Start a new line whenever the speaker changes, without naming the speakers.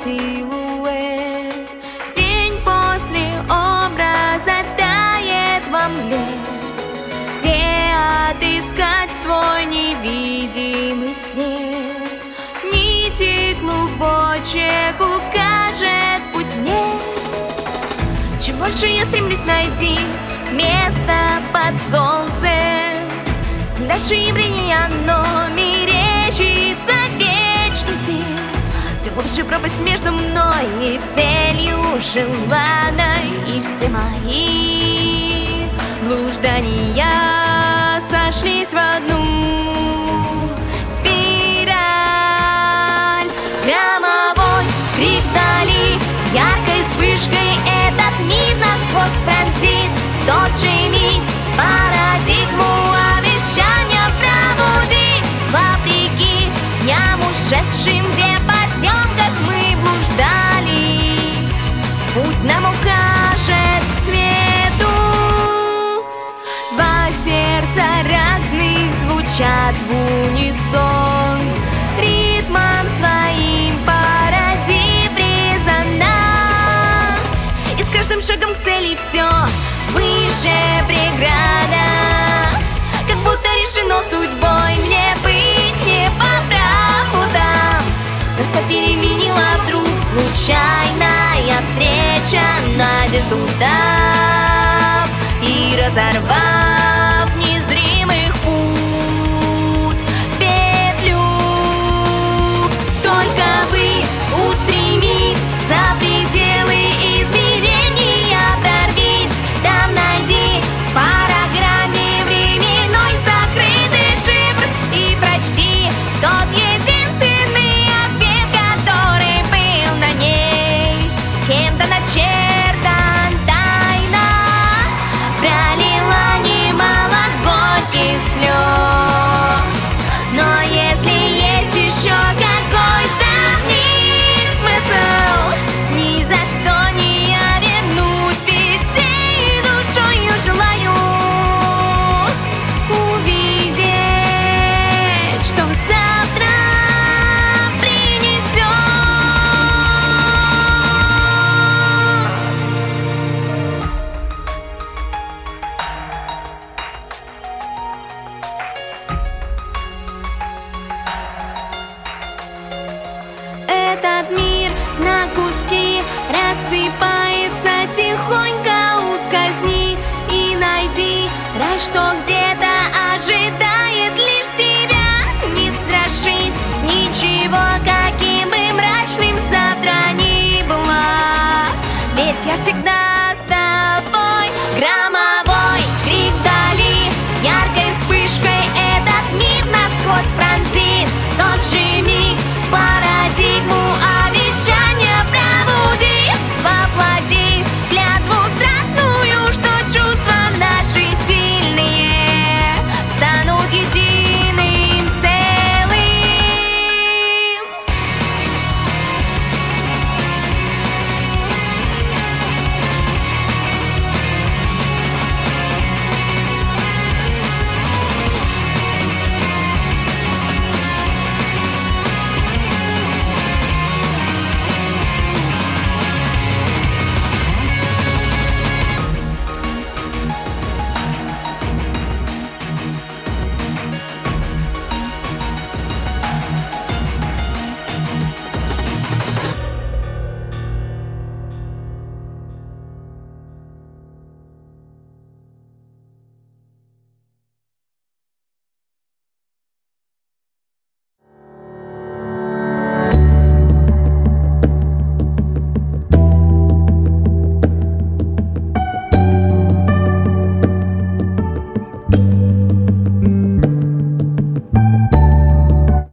силуэт. День после образа тает во мгле. Где отыскать твой невидимый след? Нити клубочек укажет путь мне. Чем больше я стремлюсь найти место под солнцем, тем дальше явление оно мерещится вечности. Все глубже пропасть между мной и целью желанной. И все мои блуждания сошлись в одну спираль. Громовой крик вдали, яркой вспышкой этот мир насквозь пронзит. Тот же миг парадигму обещания пробудит. Вопреки дням ушедшим, где в потемках мы блуждали, путь нам укажет к свету. Два сердца разных звучат в унисон, ритмом своим породив резонанс. И с каждым шагом к цели все выше преграда, как будто решено судьбой мне быть не по праву там. Но все переменила вдруг случайная встреча, надежду дав и разорвав незримых пут петлю. Только ввысь устремись, за пределы измерения прорвись. Там найди в параграмме временной закрытый шифр и прочти тот единственный ответ, который был на ней кем-то начертан тайно. Пролила немало горьких слез, но если есть еще какой-то в них смысл, ни за что не я вернусь, ведь всей душою желаю увидеть, что завтра принесет. Этот мир на куски рассыпается тихонько, ускользни и найди рай, что где-то ожидает лишь тебя. Не страшись ничего